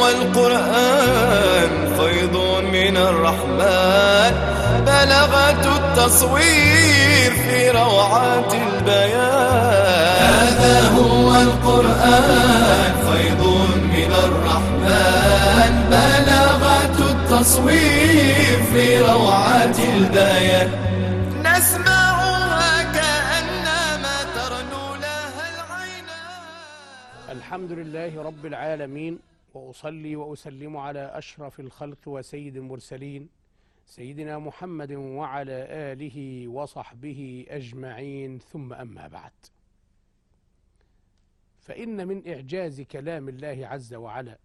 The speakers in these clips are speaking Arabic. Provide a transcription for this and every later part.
هو القرآن فيض من الرحمن، بلغة التصوير في روعات البيان. هذا هو القرآن فيض من الرحمن، بلغة التصوير في روعات البيان. نسمعها كأنما ترنو لها العينان. الحمد لله رب العالمين، وأصلي وأسلم على أشرف الخلق وسيد المرسلين سيدنا محمد وعلى آله وصحبه أجمعين، ثم أما بعد. فإن من إعجاز كلام الله عز وعلا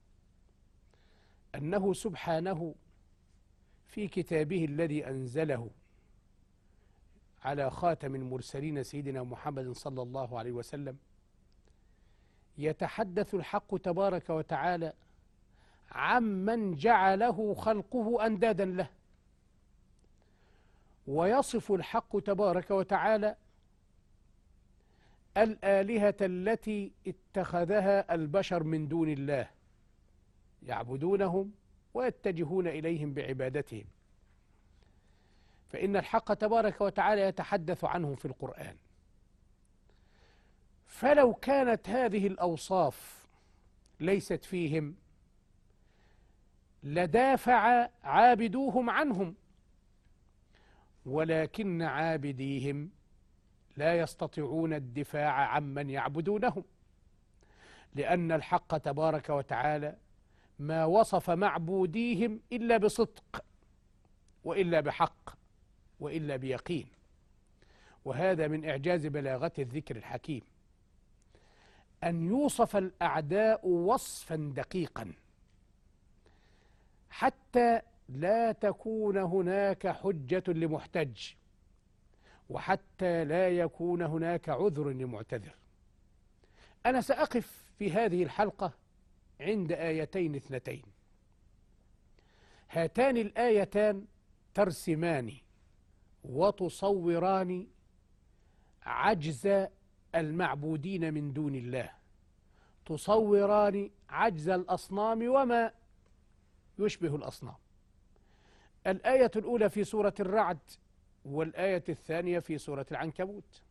أنه سبحانه في كتابه الذي أنزله على خاتم المرسلين سيدنا محمد صلى الله عليه وسلم يتحدث الحق تبارك وتعالى عمن جعله خلقه أندادا له، ويصف الحق تبارك وتعالى الآلهة التي اتخذها البشر من دون الله يعبدونهم ويتجهون إليهم بعبادتهم. فإن الحق تبارك وتعالى يتحدث عنهم في القرآن. فلو كانت هذه الأوصاف ليست فيهم لدافع عابدوهم عنهم، ولكن عابديهم لا يستطيعون الدفاع عمن يعبدونهم، لأن الحق تبارك وتعالى ما وصف معبوديهم إلا بصدق وإلا بحق وإلا بيقين. وهذا من إعجاز بلاغة الذكر الحكيم، أن يوصف الأعداء وصفا دقيقا حتى لا تكون هناك حجة لمحتج، وحتى لا يكون هناك عذر لمعتذر. أنا سأقف في هذه الحلقة عند آيتين اثنتين. هاتان الآيتان ترسمان وتصوران عجز المعبودين من دون الله، تصوران عجز الأصنام وما يشبه الأصنام. الآية الأولى في سورة الرعد، والآية الثانية في سورة العنكبوت.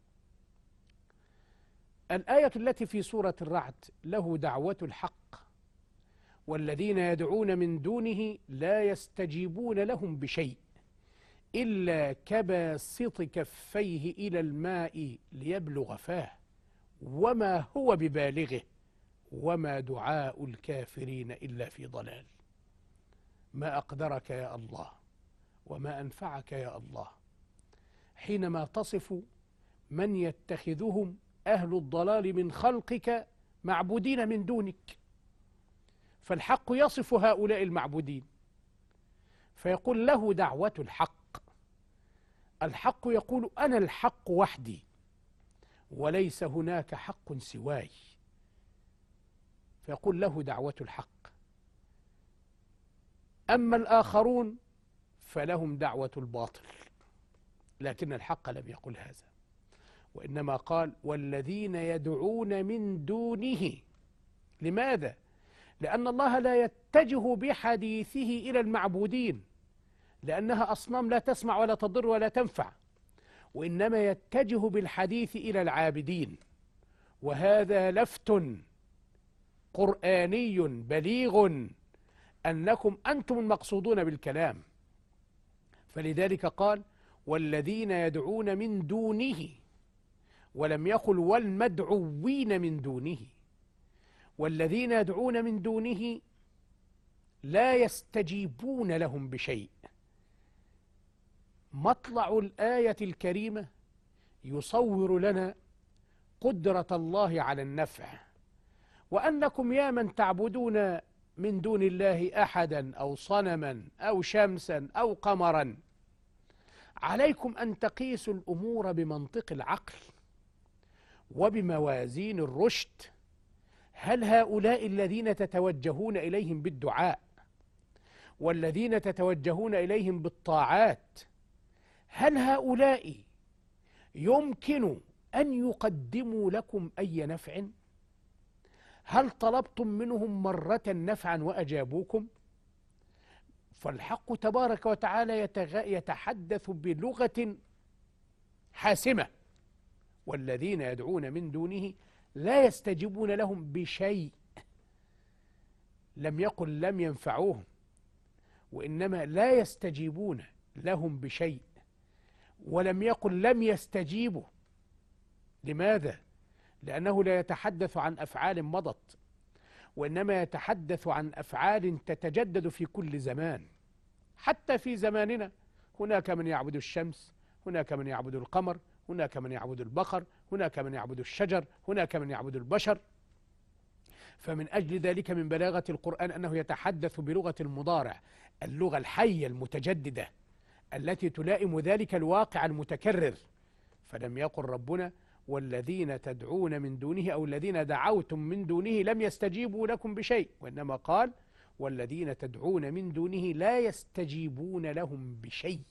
الآية التي في سورة الرعد: له دعوة الحق والذين يدعون من دونه لا يستجيبون لهم بشيء إلا كباسط كفيه إلى الماء ليبلغ فاه وما هو ببالغه وما دعاء الكافرين إلا في ضلال. ما أقدرك يا الله وما أنفعك يا الله حينما تصف من يتخذهم أهل الضلال من خلقك معبودين من دونك. فالحق يصف هؤلاء المعبودين فيقول: له دعوة الحق. الحق يقول: أنا الحق وحدي وليس هناك حق سواي. فيقول: له دعوة الحق. أما الآخرون فلهم دعوة الباطل. لكن الحق لم يقل هذا، وإنما قال: والذين يدعون من دونه. لماذا؟ لأن الله لا يتجه بحديثه إلى المعبودين، لأنها أصنام لا تسمع ولا تضر ولا تنفع، وإنما يتجه بالحديث إلى العابدين. وهذا لفت قرآني بليغ أنكم أنتم المقصودون بالكلام. فلذلك قال: والذين يدعون من دونه، ولم يقل والمدعوين من دونه. والذين يدعون من دونه لا يستجيبون لهم بشيء. مطلع الآية الكريمة يصور لنا قدرة الله على النفع، وأنكم يا من تعبدون من دون الله أحدا أو صنما أو شمسا أو قمرا، عليكم أن تقيسوا الأمور بمنطق العقل وبموازين الرشد. هل هؤلاء الذين تتوجهون إليهم بالدعاء والذين تتوجهون إليهم بالطاعات، هل هؤلاء يمكن أن يقدموا لكم أي نفع؟ هل طلبتم منهم مرة نفعا وأجابوكم؟ فالحق تبارك وتعالى يتحدث بلغة حاسمة. والذين يدعون من دونه لا يستجيبون لهم بشيء. لم يقل لم ينفعوهم، وإنما لا يستجيبون لهم بشيء. ولم يقل لم يستجيبوا. لماذا؟ لأنه لا يتحدث عن أفعال مضت، وإنما يتحدث عن أفعال تتجدد في كل زمان. حتى في زماننا هناك من يعبد الشمس، هناك من يعبد القمر، هناك من يعبد البقر، هناك من يعبد الشجر، هناك من يعبد البشر. فمن أجل ذلك من بلاغة القرآن أنه يتحدث بلغة المضارع، اللغة الحية المتجددة التي تلائم ذلك الواقع المتكرر. فلم يقل ربنا والذين تدعون من دونه أو الذين دعوتم من دونه لم يستجيبوا لكم بشيء، وإنما قال والذين تدعون من دونه لا يستجيبون لهم بشيء.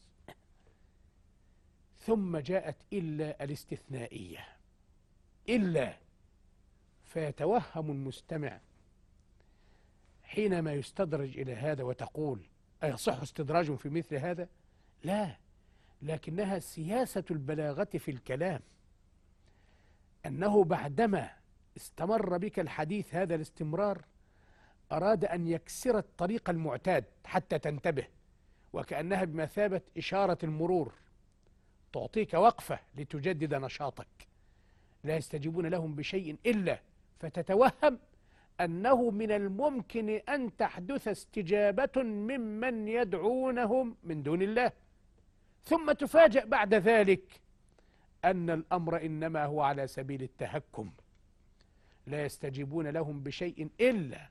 ثم جاءت إلا الاستثنائية، إلا. فيتوهم المستمع حينما يستدرج إلى هذا وتقول أيصح استدراج في مثل هذا؟ لا، لكنها سياسة البلاغة في الكلام، أنه بعدما استمر بك الحديث هذا الاستمرار أراد أن يكسر الطريق المعتاد حتى تنتبه، وكأنها بمثابة إشارة المرور تعطيك وقفة لتجدد نشاطك. لا يستجيبون لهم بشيء إلا، فتتوهم أنه من الممكن أن تحدث استجابة ممن يدعونهم من دون الله، ثم تفاجأ بعد ذلك أن الأمر إنما هو على سبيل التهكم. لا يستجيبون لهم بشيء إلا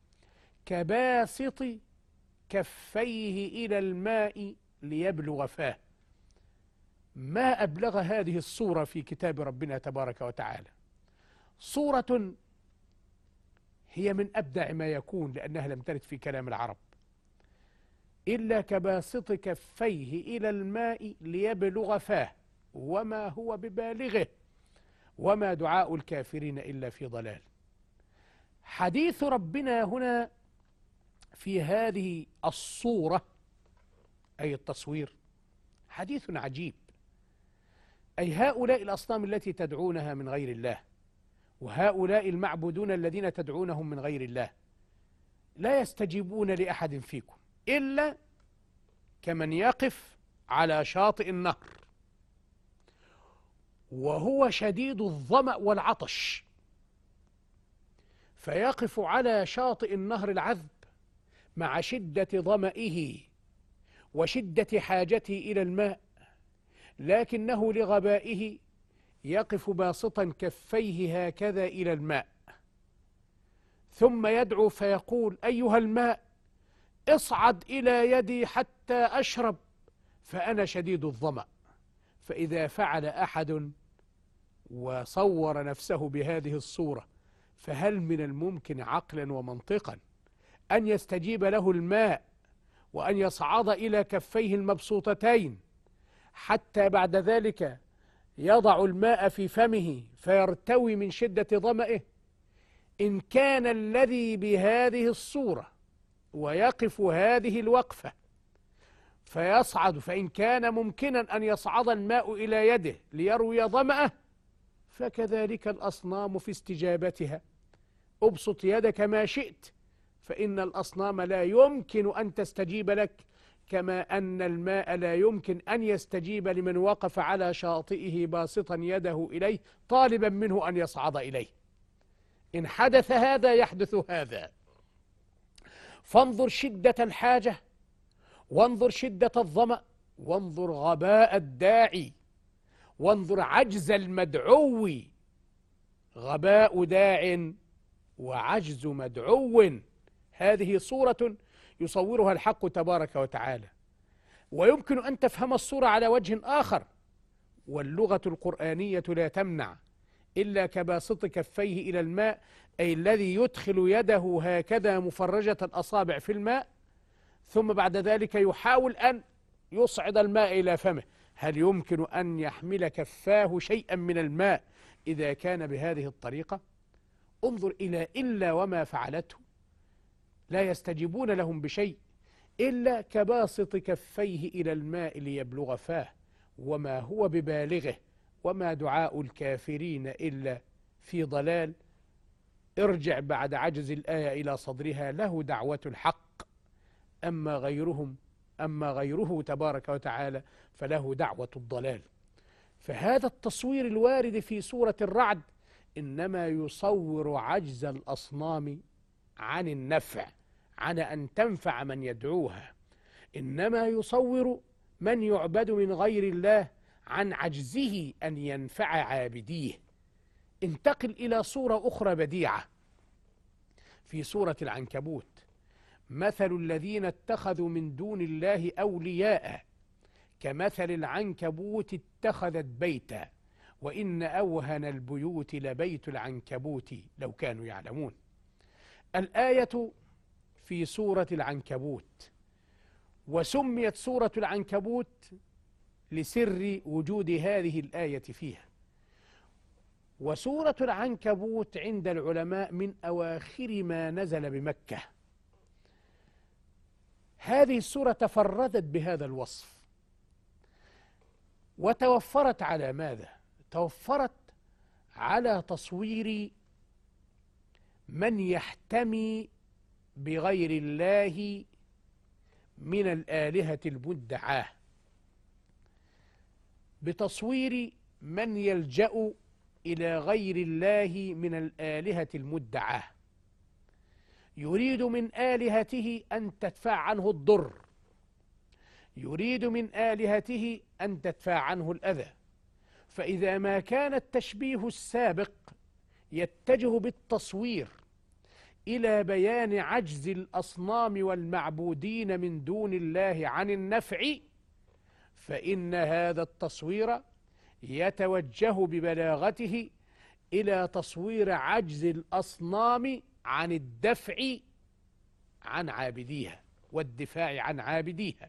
كباسط كفيه إلى الماء ليبلغ فاه. ما أبلغ هذه الصورة في كتاب ربنا تبارك وتعالى. صورة هي من أبدع ما يكون لأنها لم ترد في كلام العرب. إلا كباسط كفيه إلى الماء ليبلغ فاه وما هو ببالغه وما دعاء الكافرين إلا في ضلال. حديث ربنا هنا في هذه الصورة أي التصوير حديث عجيب. أي هؤلاء الأصنام التي تدعونها من غير الله، وهؤلاء المعبودون الذين تدعونهم من غير الله، لا يستجيبون لأحد فيكم إلا كمن يقف على شاطئ النهر وهو شديد الظمأ والعطش، فيقف على شاطئ النهر العذب مع شدة ظمئه وشدة حاجته إلى الماء، لكنه لغبائه يقف باسطا كفيه هكذا إلى الماء، ثم يدعو فيقول أيها الماء اصعد إلى يدي حتى أشرب فأنا شديد الظمأ. فإذا فعل أحد وصور نفسه بهذه الصورة، فهل من الممكن عقلا ومنطقا أن يستجيب له الماء وأن يصعد إلى كفيه المبسوطتين حتى بعد ذلك يضع الماء في فمه فيرتوي من شدة ظمئه؟ إن كان الذي بهذه الصورة ويقف هذه الوقفة فيصعد، فإن كان ممكنا أن يصعد الماء إلى يده ليروي ظمأه، فكذلك الأصنام في استجابتها. أبسط يدك ما شئت، فإن الأصنام لا يمكن أن تستجيب لك، كما أن الماء لا يمكن أن يستجيب لمن وقف على شاطئه باسطا يده إليه طالبا منه أن يصعد إليه. إن حدث هذا يحدث هذا. فانظر شدة الحاجة، وانظر شدة الظمأ، وانظر غباء الداعي، وانظر عجز المدعو. غباء داع وعجز مدعو، هذه صورة يصورها الحق تبارك وتعالى. ويمكن أن تفهم الصورة على وجه آخر، واللغة القرآنية لا تمنع إلا كباسط كفيه إلى الماء، أي الذي يدخل يده هكذا مفرجة الأصابع في الماء ثم بعد ذلك يحاول أن يصعد الماء إلى فمه. هل يمكن أن يحمل كفاه شيئا من الماء إذا كان بهذه الطريقة؟ انظر إلى إلا وما فعلته، لا يستجيبون لهم بشيء إلا كباسط كفيه إلى الماء ليبلغ فاه وما هو ببالغه وما دعاء الكافرين إلا في ضلال. ارجع بعد عجز الآية إلى صدرها، له دعوة الحق، أما غيره تبارك وتعالى فله دعوة الضلال. فهذا التصوير الوارد في سورة الرعد إنما يصور عجز الأصنام عن النفع، عن أن تنفع من يدعوها، إنما يصور من يعبد من غير الله عن عجزه أن ينفع عابديه. انتقل إلى صورة أخرى بديعة في سورة العنكبوت: مثل الذين اتخذوا من دون الله أولياء كمثل العنكبوت اتخذت بيتا وإن أوهن البيوت لبيت العنكبوت لو كانوا يعلمون. الآية في سورة العنكبوت، وسميت سورة العنكبوت لسر وجود هذه الآية فيها. وسورة العنكبوت عند العلماء من أواخر ما نزل بمكة. هذه السورة تفردت بهذا الوصف، وتوفرت على ماذا؟ توفرت على تصوير من يحتمي بغير الله من الآلهة المدعاة، بتصوير من يلجأ إلى غير الله من الآلهة المدعاة، يريد من آلهته أن تدفع عنه الضر، يريد من آلهته أن تدفع عنه الأذى. فإذا ما كان التشبيه السابق يتجه بالتصوير إلى بيان عجز الأصنام والمعبودين من دون الله عن النفع، فإن هذا التصوير يتوجه ببلاغته إلى تصوير عجز الأصنام عن الدفع عن عابديها والدفاع عن عابديها.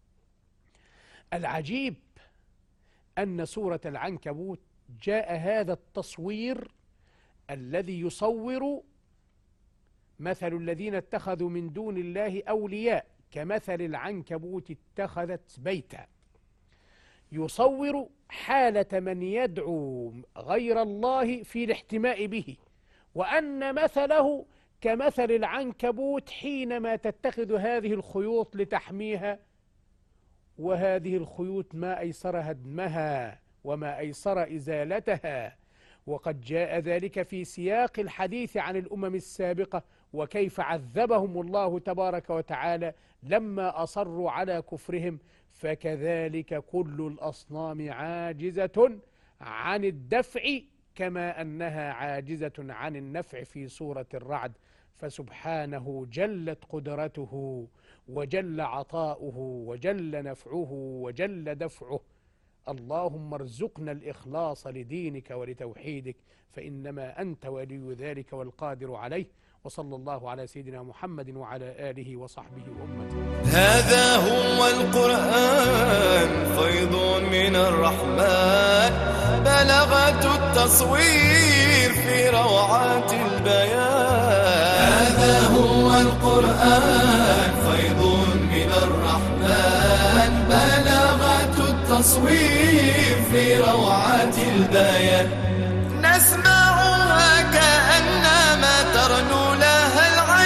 العجيب أن سورة العنكبوت جاء هذا التصوير الذي يصور مثل الذين اتخذوا من دون الله أولياء كمثل العنكبوت اتخذت بيتا، يصور حالة من يدعو غير الله في الاحتماء به، وأن مثله كمثل العنكبوت حينما تتخذ هذه الخيوط لتحميها، وهذه الخيوط ما أيسر هدمها وما أيسر إزالتها. وقد جاء ذلك في سياق الحديث عن الأمم السابقة وكيف عذبهم الله تبارك وتعالى لما أصروا على كفرهم. فكذلك كل الأصنام عاجزة عن الدفع كما أنها عاجزة عن النفع في سورة الرعد. فسبحانه جلت قدرته وجل عطاؤه وجل نفعه وجل دفعه. اللهم ارزقنا الإخلاص لدينك ولتوحيدك، فإنما أنت ولي ذلك والقادر عليه. وصلى الله على سيدنا محمد وعلى آله وصحبه وأمته. هذا هو القرآن فيض من الرحمن، بلغة التصوير في روعات البيان. هذا هو القرآن فيض من الرحمن، بلغة التصوير في روعات البيان. نسمعها كأنما ترنو لها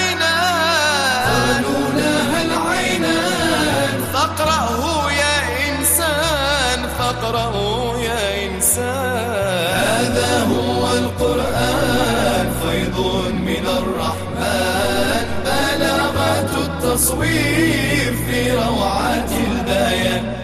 العينان، فاقرأه يا إنسان، فاقرأه يا إنسان. هذا هو القرآن فيض من الرحمن، بلغة التصوير في روعات البيان.